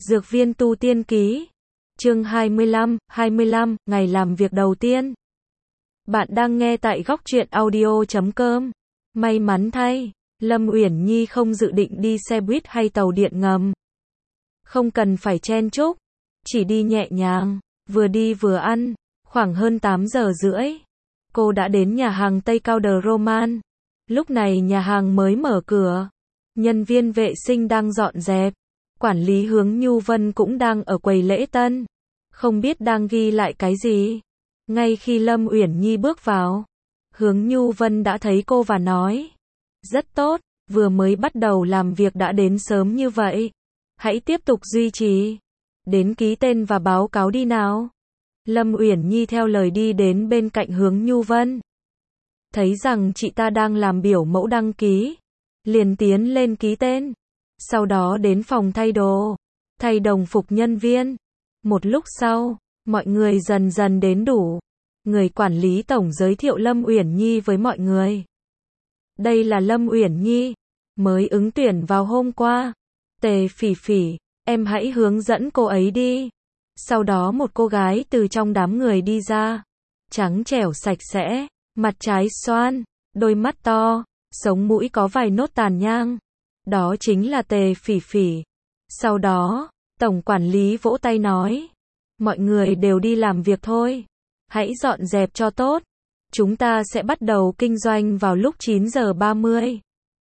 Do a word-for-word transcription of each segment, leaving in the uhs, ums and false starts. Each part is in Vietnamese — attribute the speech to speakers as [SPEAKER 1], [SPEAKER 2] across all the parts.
[SPEAKER 1] Dược viên tu tiên ký. Chương hai mươi lăm, hai mươi lăm, ngày làm việc đầu tiên. Bạn đang nghe tại góc truyện audio chấm com. May mắn thay, Lâm Uyển Nhi không dự định đi xe buýt hay tàu điện ngầm. Không cần phải chen chúc, chỉ đi nhẹ nhàng, vừa đi vừa ăn. Khoảng hơn tám giờ rưỡi, cô đã đến nhà hàng Tây Cao The Roman. Lúc này nhà hàng mới mở cửa, nhân viên vệ sinh đang dọn dẹp, quản lý Hướng Nhu Vân cũng đang ở quầy lễ tân, không biết đang ghi lại cái gì. Ngay khi Lâm Uyển Nhi bước vào, Hướng Nhu Vân đã thấy cô và nói: "Rất tốt, vừa mới bắt đầu làm việc đã đến sớm như vậy. Hãy tiếp tục duy trì. Đến ký tên và báo cáo đi nào." Lâm Uyển Nhi theo lời đi đến bên cạnh Hướng Nhu Vân. Thấy rằng chị ta đang làm biểu mẫu đăng ký, liền tiến lên ký tên. Sau đó đến phòng thay đồ, thay đồng phục nhân viên. Một lúc sau, mọi người dần dần đến đủ. Người quản lý tổng giới thiệu Lâm Uyển Nhi với mọi người. "Đây là Lâm Uyển Nhi, mới ứng tuyển vào hôm qua. Tề Phỉ Phỉ, em hãy hướng dẫn cô ấy đi." Sau đó một cô gái từ trong đám người đi ra, trắng trẻo sạch sẽ, mặt trái xoan, đôi mắt to, sống mũi có vài nốt tàn nhang. Đó chính là Tề Phỉ Phỉ. Sau đó, tổng quản lý vỗ tay nói: "Mọi người đều đi làm việc thôi. Hãy dọn dẹp cho tốt. Chúng ta sẽ bắt đầu kinh doanh vào lúc chín giờ ba mươi.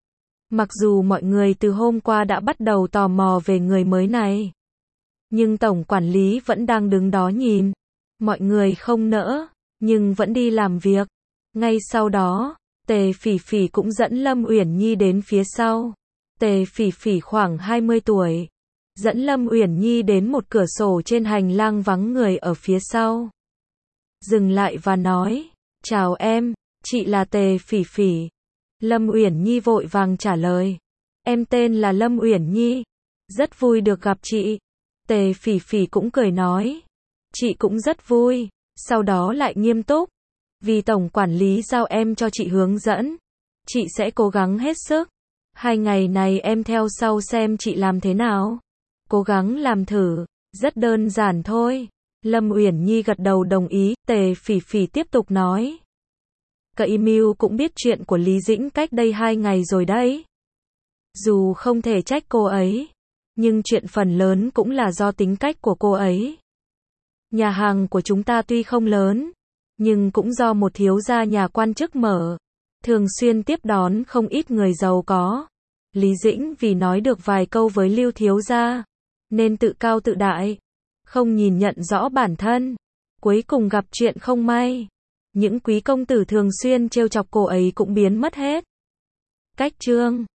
[SPEAKER 1] Mặc dù mọi người từ hôm qua đã bắt đầu tò mò về người mới này, nhưng tổng quản lý vẫn đang đứng đó nhìn. Mọi người không nỡ, nhưng vẫn đi làm việc. Ngay sau đó, Tề Phỉ Phỉ cũng dẫn Lâm Uyển Nhi đến phía sau. Tề Phỉ Phỉ khoảng hai mươi tuổi, dẫn Lâm Uyển Nhi đến một cửa sổ trên hành lang vắng người ở phía sau. Dừng lại và nói: "Chào em, chị là Tề Phỉ Phỉ." Lâm Uyển Nhi vội vàng trả lời: "Em tên là Lâm Uyển Nhi, rất vui được gặp chị." Tề Phỉ Phỉ cũng cười nói: "Chị cũng rất vui." Sau đó lại nghiêm túc: "Vì tổng quản lý giao em cho chị hướng dẫn, chị sẽ cố gắng hết sức. Hai ngày này em theo sau xem chị làm thế nào. Cố gắng làm thử, rất đơn giản thôi." Lâm Uyển Nhi gật đầu đồng ý. Tề Phỉ Phỉ tiếp tục nói: "Cậy Mưu cũng biết chuyện của Lý Dĩnh cách đây hai ngày rồi đấy. Dù không thể trách cô ấy, nhưng chuyện phần lớn cũng là do tính cách của cô ấy. Nhà hàng của chúng ta tuy không lớn, nhưng cũng do một thiếu gia nhà quan chức mở, thường xuyên tiếp đón không ít người giàu có. Lý Dĩnh vì nói được vài câu với Lưu thiếu gia, nên tự cao tự đại, không nhìn nhận rõ bản thân. Cuối cùng gặp chuyện không may, những quý công tử thường xuyên trêu chọc cô ấy cũng biến mất hết. Cách Trương,